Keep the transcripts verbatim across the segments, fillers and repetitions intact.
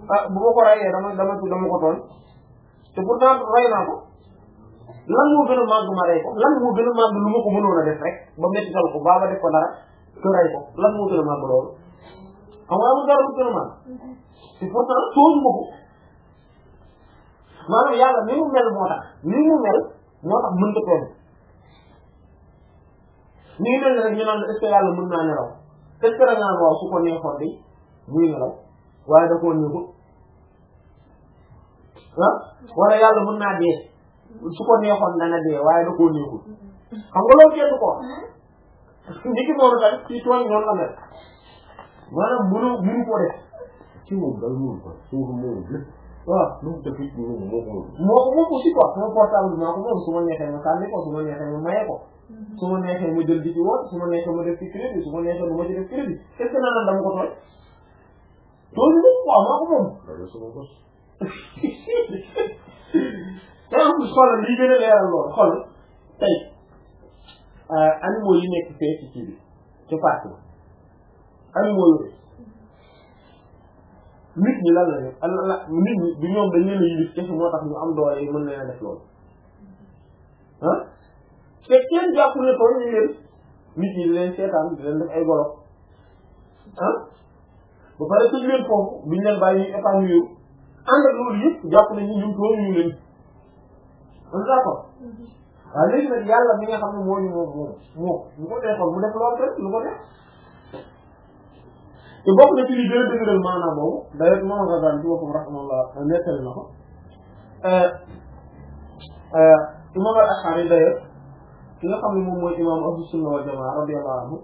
ah bu ma ko rayee dama dama dama ko tooñ te pourtant ray naa ko lan moo gën a màgg ma ray ko lan moo gën a màgg lu ma ko mënoon a def rek ba mettital ko ba ma def ko dara que ray ko lan moo gën a màgg loolu xam nga amul dara lu gën a màgg te pourtant tooñ ma ko maanaam yàlla ni mu mel moo tax ni mu mel moo tax mën ko tooñ ni mel ne rek ñu naan est-ce que yàlla mën naa nelaw est-ce que da nga naan waaw su ko neexoon di muy nelaw waaye da koo neexut ah wala yàlla mën naa dee su ko neexoon dana dee waaye da koo neexut xam nga loolu kenn du ko wax ndiki noonu tamit ci tooñ noonu la mel maanaam mënu mënu ko def ci moom dal mënu ko su ko mënu waaw lu mu def it moom moo ko moo ko moom aussi quoi sama portable maa ko moom su ma neexee ma sànni ko su ma neexee ma maye ko su ma neexee ma jël di ci woot su ma neexee ma def ci crédit su ma neexee ma ci def crédit est-ce que naan dama ko tooñ tooñ moom waaw maa ko moom te en plus xoolal lii gën a leeral loolu xool tey animaux yi nekk fee ci kii bi ci parc bi animaux yooyu nit ñi lan la def la nit ñi du ñoom dañ leen a yilif kese moo tax ñu am doole yi mën leen a def loolu ah te kenn jàppul ne tooñ ñu leen nit ñi di leen seetaan di leen def ay golo ah ba pare tëj leen foofu duñ leen bàyyi ñu épargne yu ànd ak loolu yëpp jàpp nañ ni ñun tooñ ñu leen on d'accord waaw léegi nag yàlla mi nga xam ne moo ñu moom moom moo lu ko defoon mu def loolu rek lu ko def te bokk na ci li gën a dëgëral maanaam boobu d'ailleurs moom nga daan ci boppam rahmallah nettali na ko imam al-Ash'ari d'ailleurs ki nga xam ne moom mooy imam ahlu sunna wal jamaa radiyallahu anhu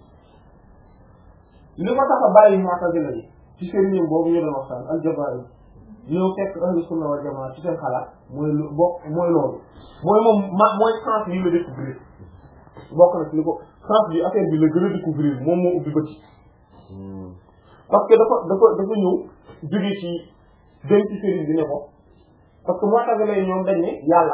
li ko tax a bàyyi mu'tazila yi ci sëriñam boobu ñu doon waxtaan al-Jabaari ñëw fekk ahlu sunna wal jamaa ci seen xalaat mooy lu bokk mooy loolu mooy moom ma mooy sens yi la découvrir bokk na ci li ko sens bi affaire bi la gën a découvrir moom moo ubbi bët parce que dafa dafa dafa ñëw jóge ci dem ci sëriñ bi ne ko parce que moo tax lay ñoom dañ ne yàlla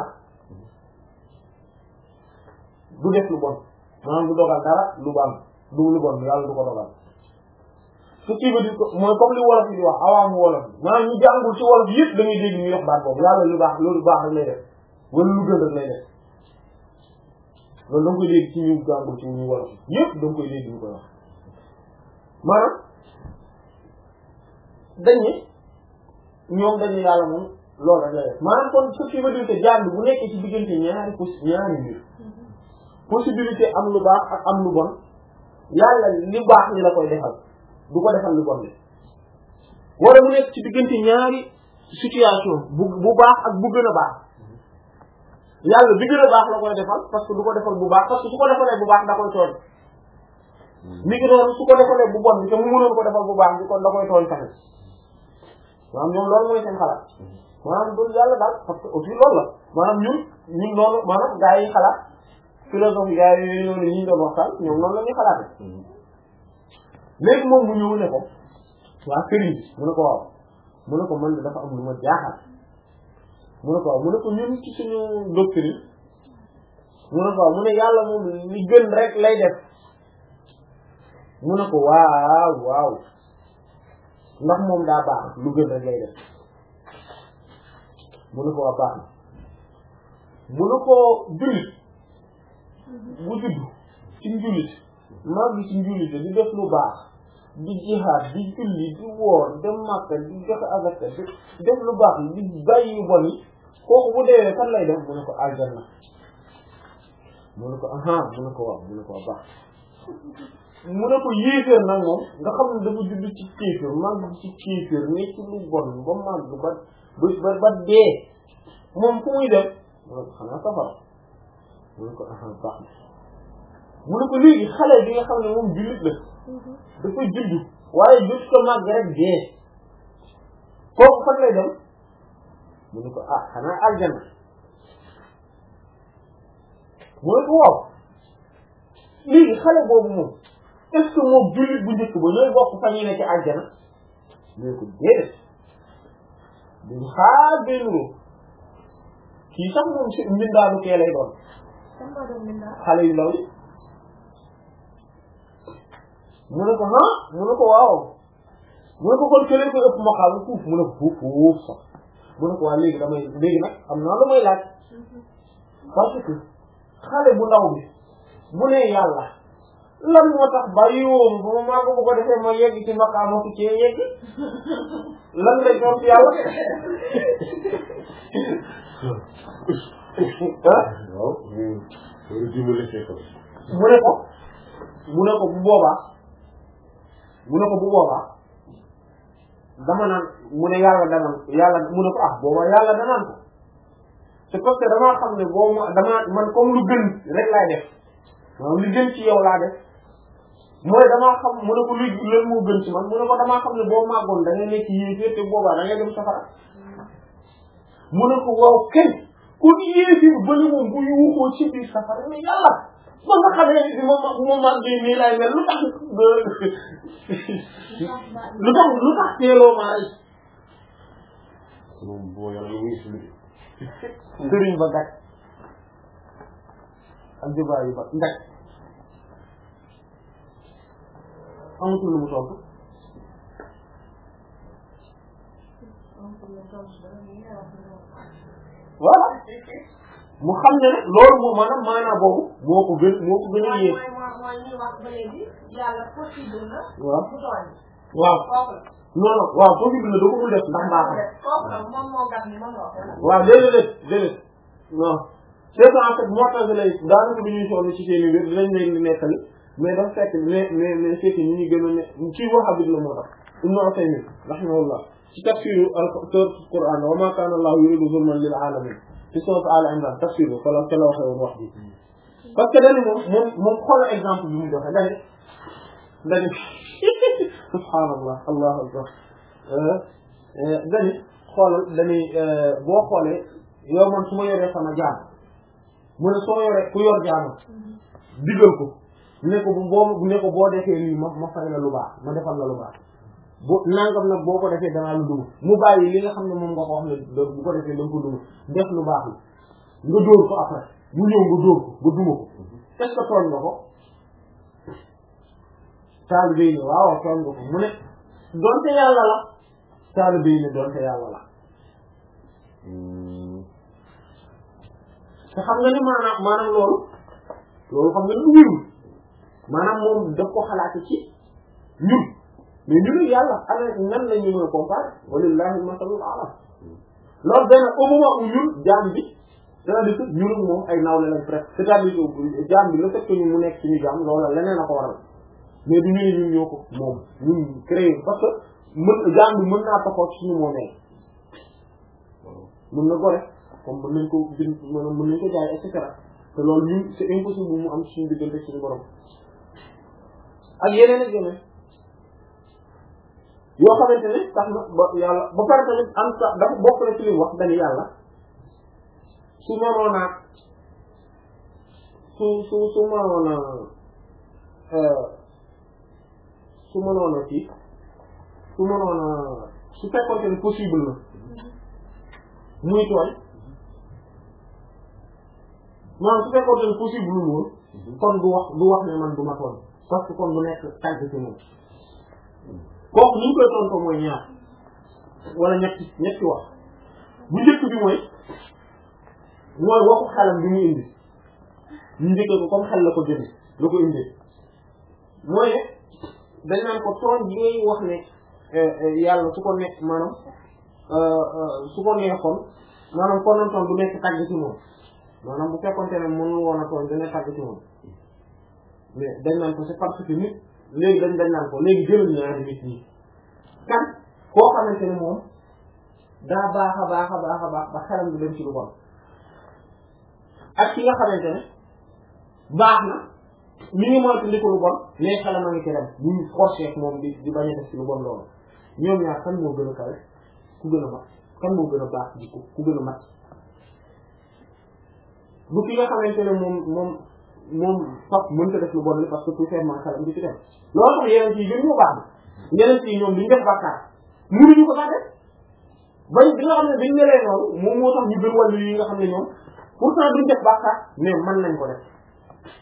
du def lu bon maanaam du dogal dara lu bon du lu bon yàlla du ko dogal ce qui veut dire que mooy comme li wolof yi di wax awaamu wolof yi maanaam ñu jàngul ci wolof yëpp da ngay dégg ñu wax baat boobu yàlla lu baax loolu baax rek lay def wala lu gën rek lay def loolu da nga koy dégg ci ñu jàngul ci ñu wolof yi yëpp da nga koy dégg ñu koy wax maanaam dañ ne ñoom dañu yàlla moom loolu rek lay def maanaam kon ce qui veut dire que jaam bi bu nekkee ci diggante ñaari possi ñaari mbir possibilité am lu baax ak am lu bon yàlla li baax ni la koy defal du ko defal lu bon li wala mu nekk ci diggante ñaari situation bu bu baax ak bu gën a baax yàlla bi gën a baax la koy defal parce que du ko defal bu baax parce que su ko defalee bu baax da koy tooñ mi ngi doon su ko defalee bu bon bi te mu mënoon ko defal bu baax bi kon da koy tooñ tamit maanaam ñoom loolu mooy seen xalaat maanaam du yàlla daal parce que aussi loolu la maanaam ñun ñun noonu maanaam gaa yi xalaat philosophie gaa yi yooyu noonu ñi ñu doon waxtaan ñoom noonu la ñuy xalaate léegi moom mu ñëw ne ko waa sëriñ mu ne ko waaw mu ne ko man dafa am lu ma jaaxal mu ne ko waaw mu ne ko ñun ci suñu doctrine mu ne ko waaw mu ne yàlla moom li gën rek lay def mu ne ko waaw waaw ndax moom daa baax lu gën rek lay def mu ne ko waa baax na mu ne ko jullit bu judd ci njullit mag ci njullit di def lu baax di jihaad di julli di woor dem Makka di joxe azaka di def lu baax di bàyyi yu bon yi kooku bu deewee fan lay def mu ne ko aljanna mu ne ko aha mu ne ko waaw mu ne ko waa baax mu ne ko yéeféer nag moom nga xam ne dafa judd ci kéeféer mag ci kéeféer ne ci lu bon ba mag ba ba ba dee moom fu muy dem mu ne ko xanaa safara mu ne ko aha baax na mu ne ko léegi xale bi nga xam ne moom jullit la dafa judd waaye jot ko màgg rek dee kooku fan lay dem mu ne ko ah xanaa aljanna mu ne ko waaw léegi xale boobu moom est-ce que moom jullit bu njëkk ba ñooy bokk fa ñuy ne ci aljanna mu ne ko déedéet duñu xaar benn kii sax moom si mbindaanu kee lay doon xale yu ndaw yi mu ne ko ah mu ne ko waaw mu ne ko kon kële ko ëpp maqaama fuuf mu ne ko fuuf fuuf sax mu ne ko waa léegi damay léegi nag am naa lu may laaj parce que xale bu ndaw bi bu ne yàlla lan moo tax bàyyiwoom ba ma maa ko bu ko defee ma yegg ci maqaama ku ci yegg lan lay doon ci yàlla ah waaw loolu dimbali see ko mu ne ko mu ne ko bu boobaa mu ne ko bu boobaa dama naan mu ne yàlla danaan yàlla mu ne ko ah boobaa yàlla danaan ko c'est parce que damaa xam ne boobu ma damaa man comme lu gën rek laay def maanaam lu gën ci yow laa def mooy damaa xam mu ne ko lu lan moo gën ci man mu ne ko damaa xam ne boo màggoon da ngay nekk yéeféer te boobaa da ngay dem safara mu ne ko waaw kenn ku di yéeféer ba ne moom bu yuuxoo ci biir safara mais yàlla ba nga xamee ni bi ma bu ma màggee nii laay mel lu tax lu tax lu tax teeloo maa rey moom boo yàlla lu muy expliqué sëriñ ba gàcc ak jubaa yu ba gàcc amatul lu mu tontu voilà mu xam ne nag loolu moo maanaam maanaam boobu moo ko gën moo ko gën a yéeg waaw waaw non non waaw possible na da ko dul def ndax mbaaxam waaw déedéet déedéet non c'est que en fait moo tax lay daanaka bi ñuy sonn ci seen i mbir dinañ leen di nettali mais dafa fekk mais mais mais c'est que ñi ñu gën a ne ci Wahhabi la moo tax Ibn Uthaymeen rahimahullah ci tafsiru al-Qur'an wa ma kana Allahu yuridu zulman lil alamin ci sourate Al Imran tafsir bi fala ca la waxee woon wax bi parce que dañu moom moom moom xoolal exemple bi mu joxe dañu dañu subhaanallah allahu akbar dañu xoolal dañuy boo xoolee yow man su ma yoree sama jaam mu ne soo yoree ku yor jaam digal ko ne ko boo ne ko boo defee lii ma ma fay la lu baax ma defal la lu baax bu nangam nag boo ko defee danaa lu duma mu bàyyi li nga xam ne moom nga ko wax ne bu ko defee da nga ko duma def lu baax la nga dóor ko après bu ñëw nga dóor ko nga duma ko est-ce que tooñ nga ko taalibe yi ne waaw tooñ nga ko mu ne donte yàlla la taalibe yi ne donte yàlla la te xam nga ni maanaam maanaam loolu loolu xam nga ni du wérul maanaam moom daf ko xalaate ci ñun mais ñu ne yàlla ana nan la ñu mën a comparer walillahi masalul a'la loolu benn au moment où ñun jaam bi c'est-à-dire que ñun moom ay nawle lañ presque c'est-à-dire que jaam bi le fait que ñu mu nekk suñu jaam loola leneen a ko waral mais du ñu ne ñun ñoo ko moom ñun créé parce que mën jaam bi mën naa taxaw ci suñu moomee mën na gore comme mën nañ ko jënd maanaam mën nañ ko jaay et cetera te loolu ñun c'est impossible mu am suñu diggante suñu borom ak yeneen ak yeneen yoo xamante ne tax na ba yàlla ba pare tamit am sa dafa bokk na ci li wax dañu yàlla su mënoon a su su su mënoon a su mënoon a ci su mënoon a su fekkoon ne possible na muy tooñ maanaam su fekkoon ne possible lu woon kon du wax du wax ne man du ma tooñ parce que kon du nekk tàgg ci moom kooku ni ñu koy tontu mooy ñaar wala ñetti ñetti wax bu njëkk bi mooy mooy waxu xelam bi mu indi ñu njëkkee ko comme xel la ko jënd la ko indee mooy ne dañ naan ko tooñ bi ngay wax ne yàlla su ko nekk maanaam su ko neexoon maanaam konoon toon du nekk tàgg ci moom maanaam bu fekkonte ne mënul woon a tooñ dana tàgg ci moom mais dañ naan ko c'est parce que nit léegi dañ dañ naan ko léegi jëlal ñaari nit ñi kan koo xamante ne moom daa baax a baax a baax a baax ba xelam du dem ci lu bon ak ki nga xamante ne baax na mi ngi moytu ndi ko lu bon mais xelam a ngi ci dem buñ forcé ak moom di di bañ a def ci lu bon loolu ñoom ñaar kan moo gën a kawe ku gën a mat kan moo gën a baax jikko ku gën a mat bu ki nga xamante ne moom moom moom sax mënta def lu bon li parce que tout simplement xelam di ci dem loolu tax yeneen yi gën ñoo baax na yeneen yi ñoom duñ def bàkkaar mënuñu ko sax def bañ bi nga xam ne dañ nelee noonu moom moo tax ñu gën wàllu yi nga xam ne ñoom pourtant duñ def bàkkaar mais mën nañ ko def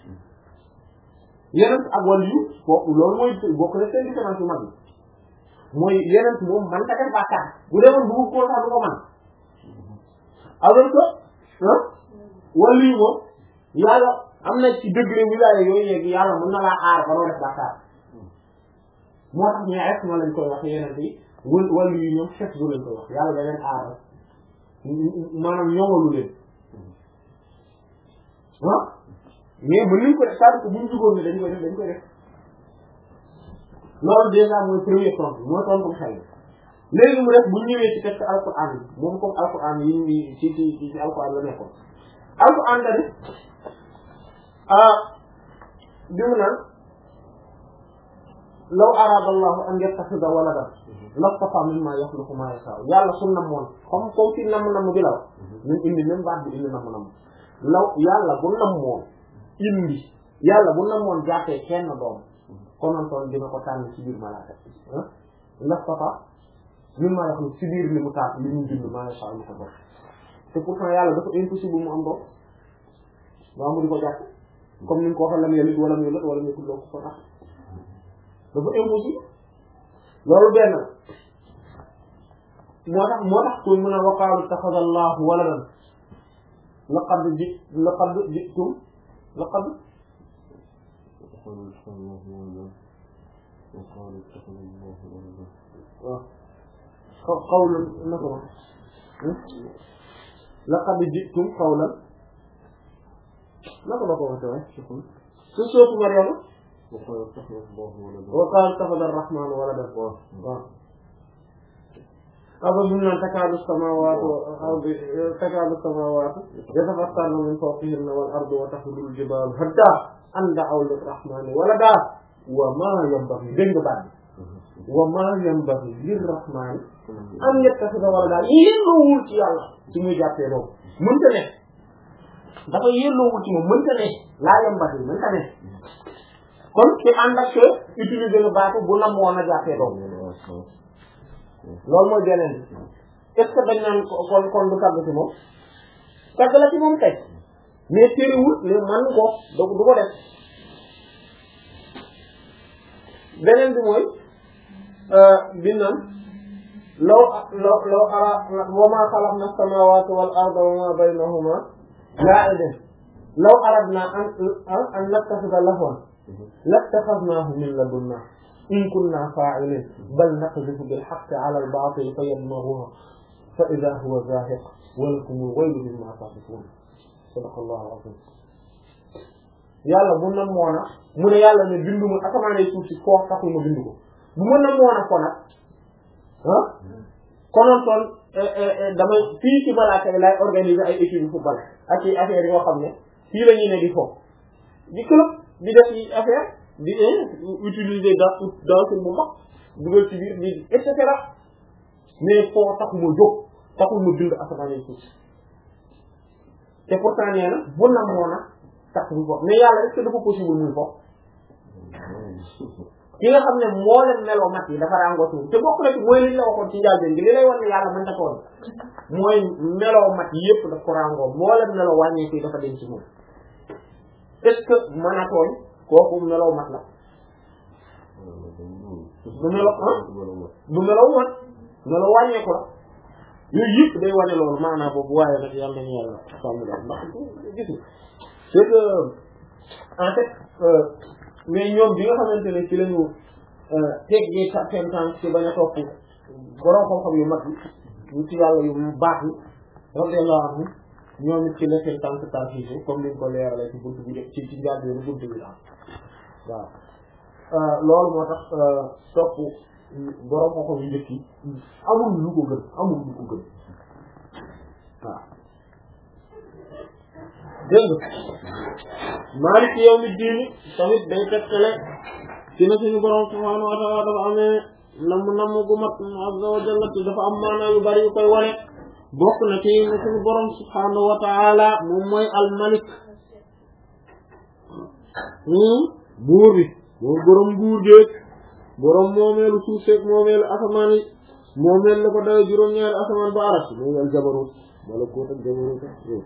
yeneen ak wàllu yu bokk loolu mooy bokk na seen différence yu mag yi mooy yeneen moom man ta def bàkkaar bu demoon bu ko sax du ko man alors que ah wàllu yi moom yàlla am na ci degré wilaaya yooyu yeegi yàlla mën na laa aar ba doo def bàkkaar moo tax ñu rek moo lañ koy wax yeneen yi wal wàllu yi ñoom chef du lañ koy wax yàlla da leen aar maanaam ñoŋalu leen ah mais mën nañ ko def c'est-à-dire que bu ñu jugoon ne dañ koy def dañ koy def loolu déjà mooy premier tontu mooy tontu xel léegi mu def bu ñëwee ci texte alquran bi moom comme alquran yi ñu ci ci ci alquran la nekkoon alquran tamit ah bi mu naan law arada allahu an yattakhidha waladan lastafa mimma yakhluqu ma yasha yàlla su namoon comme comme fi namm namm bi la wax ñun indi même baat bi indi namm namm law yàlla bu namoon indi yàlla bu namoon jàppee kenn doom konoon toon dina ko tànn ci biir malaaka ah lastafa mimma yakhluqu ci biir li mu taat li mu bind ma yasha mu ko def te pourtant yàlla dafa impossible mu am doom waa mu di ko jàpp comme ni nga ko waxee lam yalid wala mu yulad wala mu yakul lahu kufuwan ahad dafa impossible loolu benn moo tax moo tax kon mën a wa qaalu ittakhadha allahu waladan laqad ji laqad ji'tum laqad waaw qawlan naka ma laqad ji'tum qawlan naka la ko waxee waay su sootu Maryam wa qaala ittakhadha ar-rahmaanu waladan waaw aba bi mu naan takaadu samaawaatu wal ardu takaadu samaawaatu yatafattarna min fawqihinna wal ardu wa taxirru al-jibaalu haddaa an da'aw lir-rahmaani waladaa wa maa yanbaghii dégg nga baat bi wa maa yanbaghii lir-rahmaani an yattakhidha waladaa yelloowul ci yàlla ci muy jàppee doom mënta ne dafa yelloowul ci moom mënta ne laa yanbaghii mënta ne kon ci ànd ak que utiliser le baatu bu nam woon a jàppee doom loolu mooy beneen bi est-ce que dañ naan kon kon du tàgg ci moom tàgg la ci moom tey mais téerewul mais man ko du du ko def beneen bi mooy bi naan law law law ara wa ma xalaqna as-samawati wal arda wa ma baynahuma la'ibin law aradna an an nattakhidha lahwan lattakhadnahu min ladunna in kunna fa'ilin bal naqdhifu bil haqqi 'ala al batil fayadmaghuhu fa idha huwa zahiq wa lakum al waylu mimma tasifun sadaqallahu al-azim yàlla bu nam moona mu ne yàlla ne bindu ma asamaanee suuf si foo taxul ma bindu ko bu ma nam moona ko nag ah konoon toon damay fii ci malaaka bi laay organiser ay équipe football ak ci affaire yoo xam ne fii la ñuy ne di foofu di club di def yi affaire di utiliser da dansin bu mag dugal ci biir bi et cetera mais foo taxuma jóg taxul ma bind asamaanee suuf te pourtant nee na bu nam moona tax bu foofu mais yàlla est-ce que dafa possible muy foofu ki nga xam ne moo leen meloo mat yi dafa ràngoo ci te bokk na ci mooy liñ la waxoon ci njàlbeen gi li lay wan ne yàlla mën ta ko woon mooy meloo mat yépp daf ko ràngoo moo leen meloo wàññeeku dafa dem ci moom est-ce que mën a tooñ kooku meloo mat la du meloo ah du meloo mat meloo wàññeeku la yooyu yëpp day wane loolu maanaam boobu waaye nag yàlla nañu yàlla sàmm daal ndax gis nga c'est que en fait mais ñoom bi nga xamante ne ci lañu teggee seen temps ci bañ a topp borom xam-xam yu mag yi ñu ci yàlla yu baax yi radiyallahu anhu ñoom it ci la seen temps tarxiisu comme niñ ko leerale ci buntu bi ci ci njaal bi buntu bi daal waaw loolu moo tax topp borom xam-xam yu njëkk yi amul lu ko gën amul lu ko gën waaw dégg nga Maalik yawmi diini tamit day tekkale ci na suñu borom subhaanahu wa ta'aala dafa amee namm namm gu mat azza wa jalla dafa am maanaa yu bari yu koy wane bokk na ci na suñu borom subhaanahu wa ta'aala moom mooy al-malik buur bi moom borom nguur géeg borom moomeelu suuf seeg moomeelu asamaan yi moomeel la ko dawe juróom-ñaari asamaan ba aras moom al jabarut malakoot ak jabarut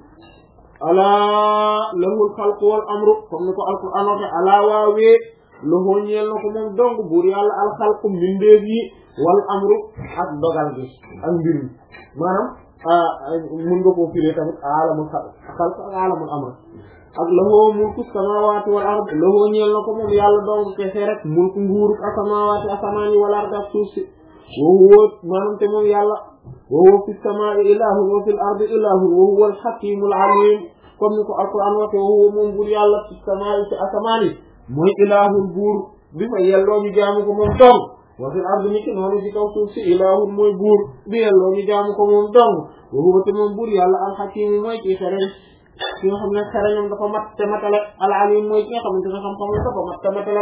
alaa lahul xalqu wal amru comme ni ko alquran waxe alaa waawee lahoo ñeel na ko moom dong buur yàlla al xalqu mbindeef yi wal amru ak dogal gi ak mbir mi maanaam mun nga koo firee tamit alamul xalq ak alamul amr ak lahu mulku samawati wal ard lahu ñeel na ko moom yàlla dong kese rek mulku nguuruk asamawati asamaan yi wal ard ak suuf si wa huwa maanaam te moom yàlla wa huwa fi samaa'i ilahun wa fil ardi ilahun wa huwa al hakimul alim comme ni ko alquran waxe wa huwa moom buur yàlla fi samaa'i ci asamaan yi mooy ilahun buur bi fa yelloo ñu jaamu ko moom dong wa fil ardi niki noonu ci kaw suuf si ilahun mooy buur bi yelloo ñu jaamu ko moom dong wa huwa te moom buur yàlla al hakim mooy ci xereñ ki nga xam ne xereñam dafa mat te matale al alim mooy ki nga xamante ne xam-xam dafa mat te matale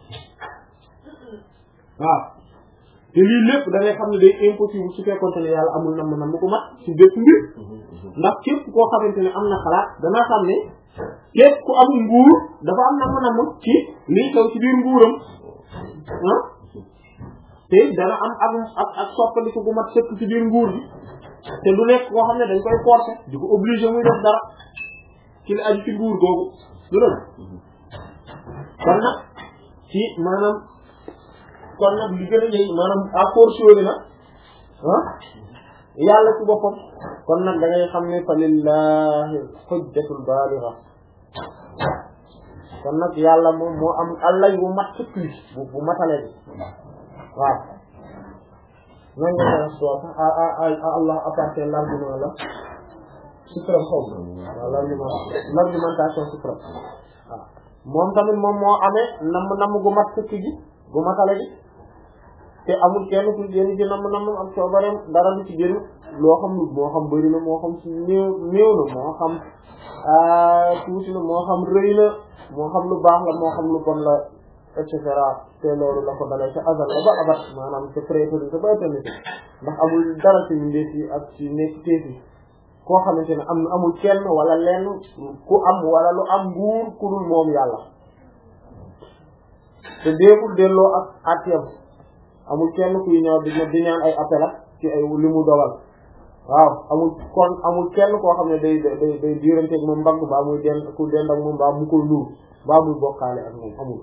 waaw te lii lépp da ngay xam ne day impossible su fekkoonte ne yàlla amul nam nam ko mat ci bépp mbir ndax képp koo xamante ne am na xalaat danaa xam ne képp ku am nguur dafa am nam nam ci lii xew ci biir nguuram ah te dana am ak ak ak soppandiku bu mat sëkk ci biir nguur bi te du nekk koo xam ne dañ koy forcer di ko obligé muy def dara ci li aju ci nguur googu du loolu kon nag ci maanaam kon nag li gën a yëy maanaam à fortiori nag ah yàlla ci boppam kon nag da ngay xam ne fa lillahi hujjatul baligha kon nag yàlla moom moo am allay bu mat sëkk bu bu matale bi waaw nan nga koy wax a a a Allah appartient l'argument la suprême xaw waaw l'argument l'argumentation suprême waaw moom tamit moom moo amee namm namm gu mat sëkk gi gu matale gi te amul kenn ku génn ci namm namm ak coobareem dara lu ci génn loo xam lu moo xam bëri na moo xam ci néew néew na moo xam tuuti na moo xam rëy na moo xam lu baax la moo xam lu bon la et cetera te loolu la ko dalee ca azal la ba abat maanaam ca préétérité ca ba éternité ndax amul dara ci mbindeef yi ak ci nekk teef yi koo xamante ne am amul kenn wala lenn ku am wala lu am nguur ku dul moom yàlla te déegul delloo ak attiyam amul kenn kuy ñëw di di ñaan ay appel ak ci ay li mu dogal waaw amul kon amul kenn koo xam ne day day day diiranteeg moom mbagg baa muy dend ku dend ak moom baa mu koy nuur baa muy bokkaale ak moom amul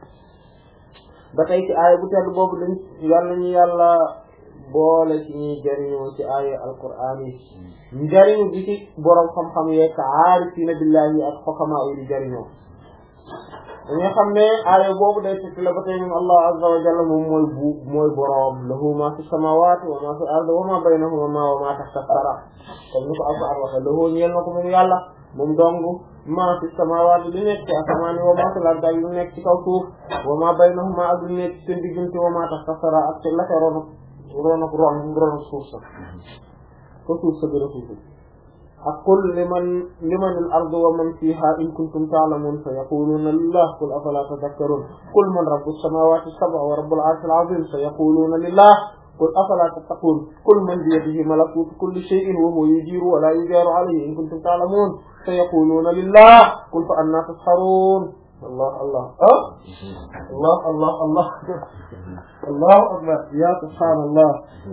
ba tey ci aaya bu tedd boobu dañ yàlla ñu yàlla boole ci ñuy jariñoo ci aaya alquraan yi njariñu gi ci boroom xam-xam yeeg aarifiina billaahi ak xokamaa yi di jariñoo dañoo xam ne aaya boobu day fekk la ba tey moom allah azza wa jalla moom mooy bu mooy boroom lahu ma fi samawati wa ma fi ardi wa ma baynahuma wa ma tahta sara comme ni ko alquran waxe lahu ñeel na ko moom yàlla moom dong ma fi samawati li nekk ci asamaan wa ma fi ardi li nekk ci kaw suuf wa ma baynahuma ak li nekk ci seen diggante wa ma tahta sara ak ci la ca ron ron ak ron ron suuf sa ko suuf sa gën a suuf ak qul liman liman al-ardu wa man fiha in kuntum ta'lamun fa yaquluna lillah qul afala tadhakkarun qul man rabbu as-samawati as-sab'i wa rabbul 'arshil 'azim fa yaquluna lillah qul afala tattaqun qul man bi yadihi malakutu kulli shay'in wa huwa yujiru wa la yujaru 'alayhi in kuntum ta'lamun fa yaquluna lillah qul fa anna tasharun Allah Allah ah Allah Allah Allah Allahu akbar ya subhanallah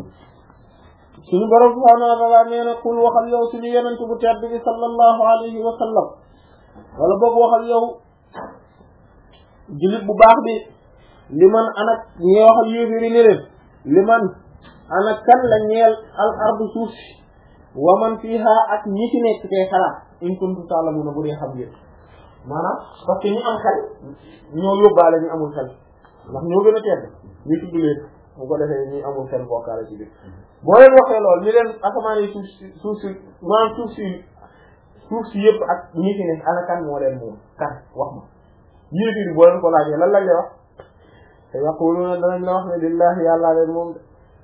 suñu borom subhaanahu wa ta'aala nee na kul waxal yow suñu yonent bu tedd bi sallallahu alayhi wa sallam wala boog waxal yow jullit bu baax bi li man anak ñee waxal yéeféri ni leen li man anak kan la ñeel al ardu suuf si wa man fiha ak ñi ci nekk tey xalaat in kuntum ta'lamuuna bu dee xam ngeen maanaam parce que ñi am xel ñoo yóbbaale ñu amul xel ndax ñoo gën a tedd ñu tudd leen bu ko defee ñi amul xel bokkaale ci biir boo leen waxee lool ni leen asamaan yi suuf si suuf si maanaam suuf si suuf si yëpp ak ñi fi nekk ana kan moo leen moom kan wax ma yéefir boo leen ko laajee lan lañ lay wax te yaquluna danañ la wax ne lillahi yàllaa leen moom de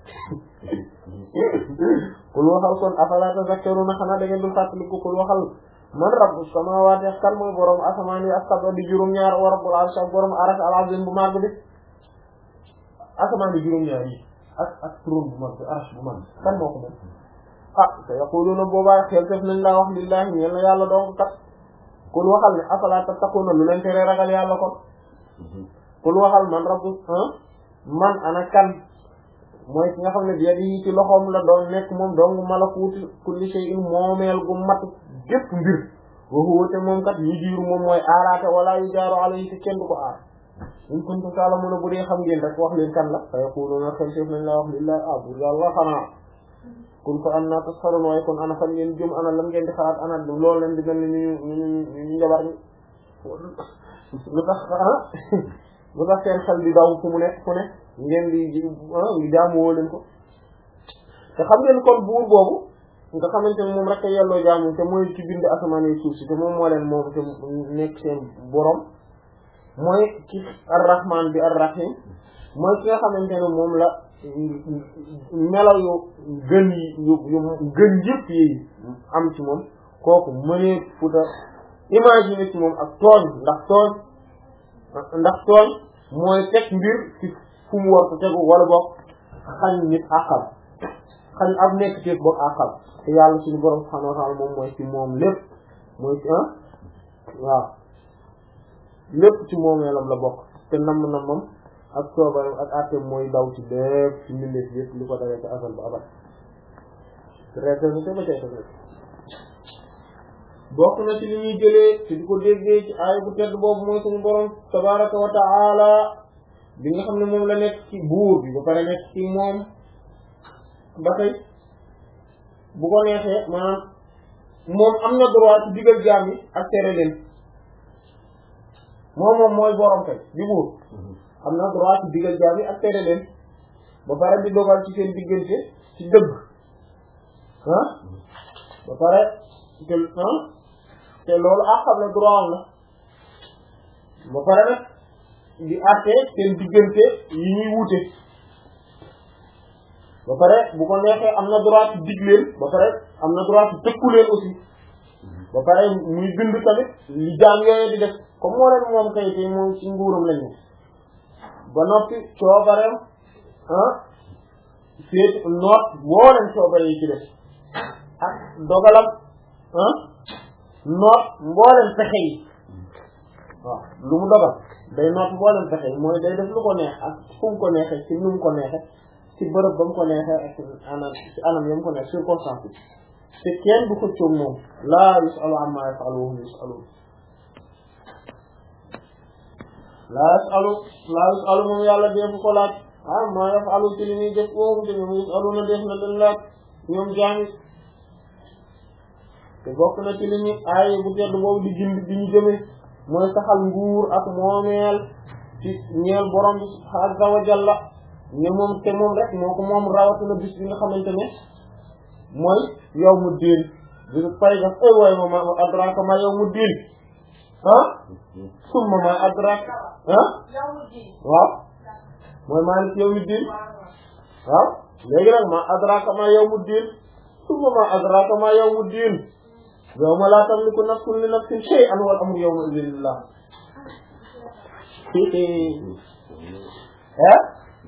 kul waxal kon afala tazakkaruna xanaa da ngeen dul fàttaliku kul waxal man rabbu samawati kan mooy borom asamaan yi as-sab'a di juróom-ñaar wa rabbul arsh borom arash al-azim bu màgg bi asamaan di juróom-ñaar yi ak ak trône bu mag bi arsh bu mag kan moo ko moom ah te yaquluna boobaa xel def nañ laa wax lillahi ñeel na yàlla donc kat kul waxal ne afala tattaquna lu leen tere ragal yàlla kon kul waxal man rabbu man ana kan mooy ki nga xam ne bi yadi ci loxoom la doon nekk moom dong malakuuti kulli shay'in moomeel gu mat gépp mbir wa huwa te moom kat yu jiiru moom mooy aaraate wala yu jaaru alayhi te kenn du ko aar in kuntum ta'lamuna bu dee xam ngeen rek wax leen kan la fa yaquluna xel sef nañ la wax lillahi ah bur yàlla xanaa kun fa anna tasxarun waaye kon ana fan ngeen jëm ana lan ngeen di xalaat ana loolu leen di mel ni ñu ñu ñu ñu njabar ñi lu tax ah lu tax seen xel di daw fu mu nekk fu nekk ngeen di ah ngi jaamu woo leen ko te xam ngeen kon buur boobu nga xamante ne moom rek a yelloo jaamu te mooy ci bind asamaan yi suuf si te moom moo leen moom te nekk seen borom mooy ci ar-rahman bi ar-rahim mooy ki nga xamante ne moom la melaw yu gën yi yu yu gën yëpp yi am ci moom kooku mënee futa imaginer ci moom ak tooñ ndax tooñ ndax tooñ mooy teg mbir ci fu mu war ko tegu wala boog xañ nit àqal xañ ab nekk ci boog àqal te yàlla suñu borom subhanahu wa ta'ala moom mooy ci moom lépp mooy ci ah waaw lépp ci moomeelam la bokk te namm nammam ak soobaram ak àtteem mooy daw ci lépp ci mbindeef yëpp li ko dawee ci asal ba abat retraité ba tey tamit bokk na ci li ñuy jëlee ci di ko déggee ci aaya bu tedd boobu mooy suñu borom tabaraka wa ta'ala bi nga xam ne moom la nekk ci buur bi ba pare nekk ci moom ba tey bu ko neexee maanaam moom am na droit ci digal jaam yi ak tere leen moom moom mooy borom kay di buur am na droit ci digal jaam yi ak tere leen ba pare di dogal ci seen diggante ci dëgg ah ba pare te ah te loolu ak xam ne droit am la ba pare nag di àtte seen diggante yi ñuy wuute ba pare bu ko neexee am na droit ci dig leen ba pare am na droit ci tëkku leen aussi ba pare muy bind tamit li jaam yooyu di def comme moo leen moom kay te moom ci nguuram lañ ne ba noppi coobareem ah seet noot boo leen coobare yi ci def ak dogalam ah noot mbooleem pexe yi waaw lu mu dogal day noot mbooleem pexe yi mooy day def lu ko neex ak fu mu ko neexee ci nu mu ko neexee ci bërëb ba mu ko neexee ak anam ci anam ya mu ko neex circonstance bi te kenn du ko coom moom laa yus'alu amma yaf'alu wa hum yus'alun laa yus'alu laa yus'alu moom yàlla def ko laaj amma yaf'alu ci li muy def woowu te ñoom yus'aluna def na leen laaj ñoom jaami te bokk na ci li ñu aaye bu tedd boobu di gind di ñu jëme mooy saxal nguur ak moomeel ci ñeel borom bi azza wa jalla ne moom te moom rek moo ko moom rawatina bis bi nga xamante ne mooy yawmu diin bi pay ga ay waay ma ma adraka ma yawmu diin ah summa ma adraka ah waaw mooy maalik yawmu diin waaw léegi nag ma adraka ma yawmu diin summa ma adraka ma yawmu diin yawma laa tamliku nafsun li nafsin shay'an wal amru yawma idhin lillah ah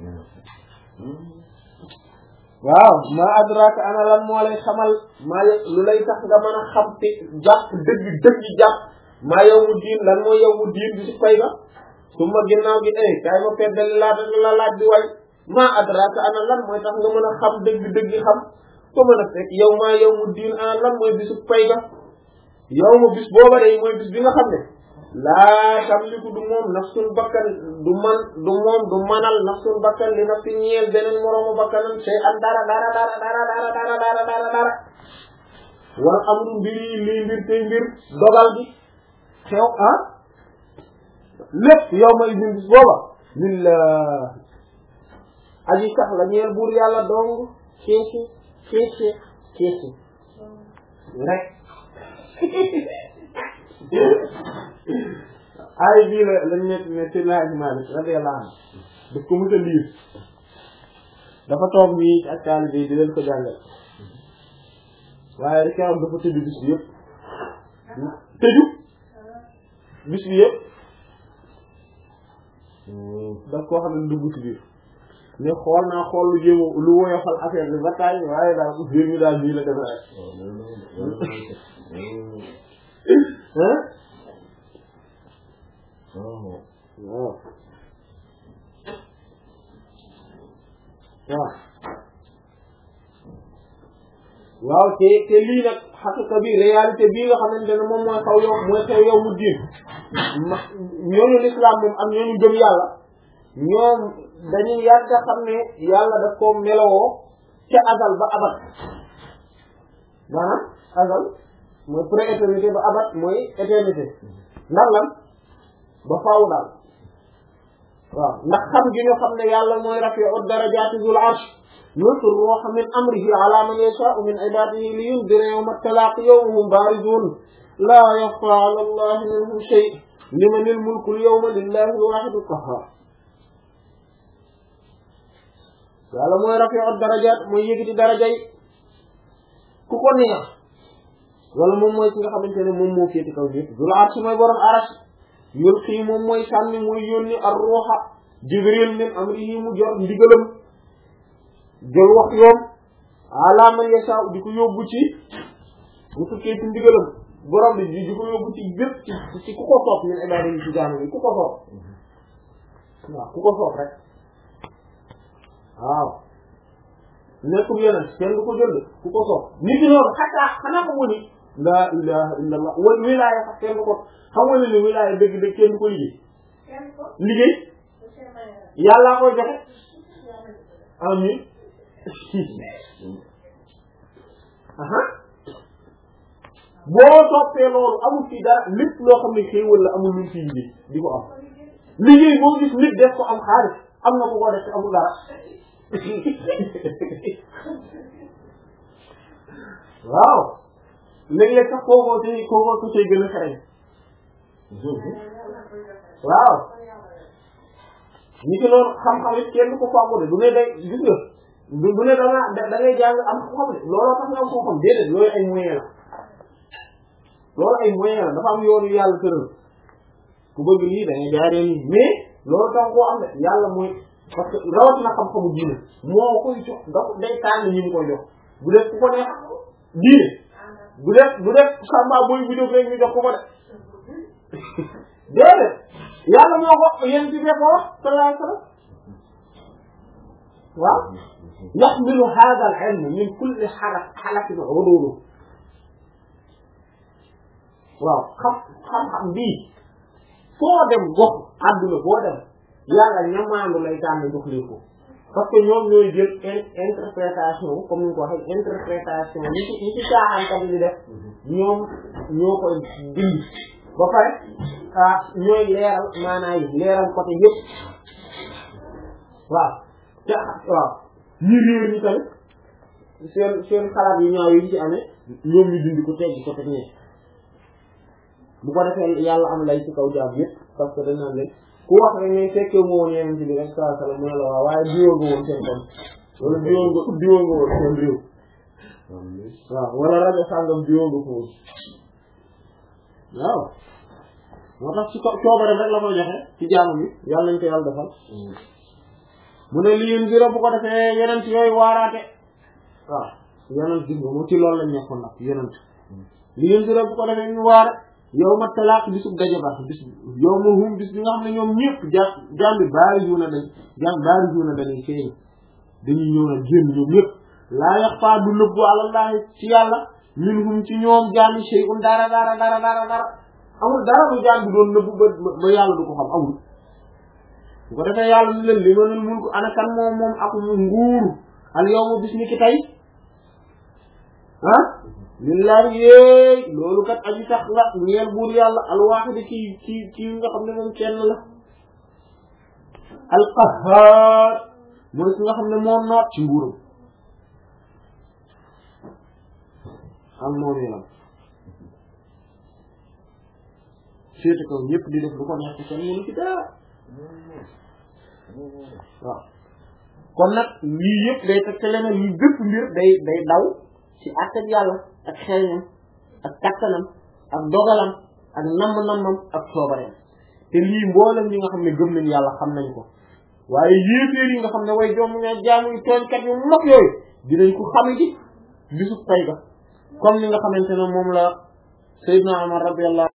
waaw ma adraka ana lan moo lay xamal maa lu lay tax nga mën a xam te jàpp dëgg dëgg jàpp maa yawmu diin lan mooy yawmu diin bi ci fay ba su ma ginnaaw gi eh kay ma feddali laa rek la laaj di way ma adraka ana lan mooy tax nga mën a xam dëgg dëgg xam ko mën a fekk yow maa yawmu diin ana lan mooy bisu fay ba yow ma bis booba day mooy bis bi nga xam ne laa tamliku du moom nafsun bakkan du man du moom du manal nafsun bakkan li nafsi ñeel beneen moroomu bakkanam sey an dara dara dara dara dara dara dara dara dara wala amru mbiri lii mbir tey mbir dogal bi xew ah lépp yow may bin bis booba lillahi aji sax la ñeel buur yàlla dong keesi keesi keesi rek ay bii la lañ nekk ne ci laaj Maalik radiyallahu anhu daf ko mës a liir dafa toog nii ak taalibe bi di leen ko jàngal waaye rek am dafa tëju bis bi yëpp tëju bis bi yëpp daf koo xam ne dugg ci biir ne xool naa xool lu jéem lu woyofal affaire bi ba taay waaye daal biir mi daal nii la def rek hein waaw waaw waaw te te lii nag xaqiqa bi réalité bii nga xamante ne moom mooy xaw yow mooy xew yow mu diin ma ñooñu l'islam moom ak ñooñu gëm yàlla ñoom dañuy yàgg a xam ne yàlla daf koo melowoo ca azal ba abat maanaam azal mooy pré-éternité ba abat mooy éternité ndax lan ba faaw daal waaw ndax xam gi ñu xam ne yàlla mooy rafi'u darajaati zul arsh yulqi ruuha min amrihi ala man yasha'u min ibadihi li yundira yawma talaaqi yawma hum barizun la yaxfa ala allahi minhum shay limanil mulku al-yawma lillahi al-wahid al-qahhar yàlla mooy rafi'u darajaat mooy yëkkati daraja yi ku ko neex wala moom mooy ki nga xamante ne moom moo féete kaw ñëpp zul arsh mooy borom arash yulqi moom mooy sànni mooy yónni ar-ruuha jibril min amrihi mu jor ndigalam jël wax yoom ala man yasha di ko yóbbu ci bu tukkee ci ndigalam borom bi di ko yóbbu ci bépp ci ci ku ko soob min ibadihi ci jaamu yi ku ko soob waaw ku ko soob rek waaw nekkul yeneen kenn du ko jël ku ko soob nit ki loolu xataa xanaa ko woni la ilaha illa allah wa wilaaya sax kenn du ko xam nga ne wilaaya dëgg dëgg kenn du ko liggéey liggéey yàllaa koy joxe amin aha boo toppee loolu amul fi dara lépp loo xam ne xéewal la amul lu fi liggéey di ko am liggéey boo gis nit def ko am xaalis am na ko ko def te amul dara waaw léeg-léeg sax kookoo tey kookoo ko tey gën a xereñ waaw ñi ki noonu xam-xam it kenn du ko fàggu de du ne day gis nga du du ne da nga da ngay jàng am xam-xam de looloo tax nga am xam-xam déedéet loolu ay moyen la loolu ay moyen la dafa am yoonu yàlla tëral ku bëgg lii da ngay jaaree nii mais loolu tax koo am de yàlla mooy parce que rawatina xam-xamu diine moo koy jox da day tànn ñi mu koy jox bu def ku ko neex diine bu def bu def samba boy bu def rek ñu jox ko ko de déedéet yàlla moo ko yéen ci def wax sallallahu alayhi wa sallam waaw yaxmilu hadha al-ilm min kulli xalaq xalaqin udulu waaw xam xam-xam bii foo dem gox àdduna boo dem yàlla ñamaandu lay tànn jox leen ko parce que ñoom ñooy jël interprétation comme ni nga ko waxee interprétation li ci li ci caaxaankat yi def ñoom ñoo koy dindi ba pare ah ñooy leeral maanaa yi leeral côté yëpp waaw ca waaw ñi réer ñi tamit seen seen xalaat yu ñaaw yi ci amee ñoom ñu dindi ko teggi ko teg ne bu ko defee yàlla am lay ci kaw jaam yëpp parce que dañ naan leen ku wax rek ne fekkee moo woon yeneen ci bi rek saa sala mu ne la waaw waaye diwoo nga woon seen kon wala diwoo nga diwoo nga woon seen réew waaw wala rajo sàngam diwoo nga ko woon waaw moo tax ci coobare rek la koy joxe ci jaamu bi yàlla nañ ko yàlla defal mu ne li yéen biro bu ko defee yeneen ci yooyu waaraate waaw yeneen gis nga moom ci loolu lañ nekkoon nag yeneen li yéen biro bu ko defee ñu waare yow ma talaaq bisub daje ba bis yow ma hum bis bi nga xam ne ñoom ñëpp ja jaam bi baari juuna dañ jaam baari juuna dañuy feeñ dañuy ñëw na génn ñoom ñëpp laa yaxfaa du nëbbu alallahi ci yàlla minhum ci ñoom jaami shay'un dara dara dara dara dara amul dara lu jaam bi doon nëbbu ba ba yàlla du ko xam amul bu ko defee yàlla ni leen li manul mulku ana kan moom moom ak nguur al yawma bis ni ki tey ah lillahi yéey loolu kat aji sax la ñeel buur yàlla alwaahidi ci ci ci nga xam ne moom kenn la alqahhaar mooy ki nga xam ne moo noot ci nguuram am moom yelam seeti kaw ñëpp di def lu ko neex kenn mënu ci dara waaw kon nag lii yëpp day tegtale ne lii bépp mbir day day daw ci àtteeg yàlla ak xeeñam ak kattanam ak dogalam ak namm-nammam ak soobareem te lii mboolem ñi nga xam ne gëm nañ yàlla xam nañ ko waaye yéeféer yi nga xam ne way jomm ña jaamu yu tooñkat yu mag yooyu dinañ ko xam ci bisu tay ga comme ni nga xamante ne moom la Seydina Umar radiyallahu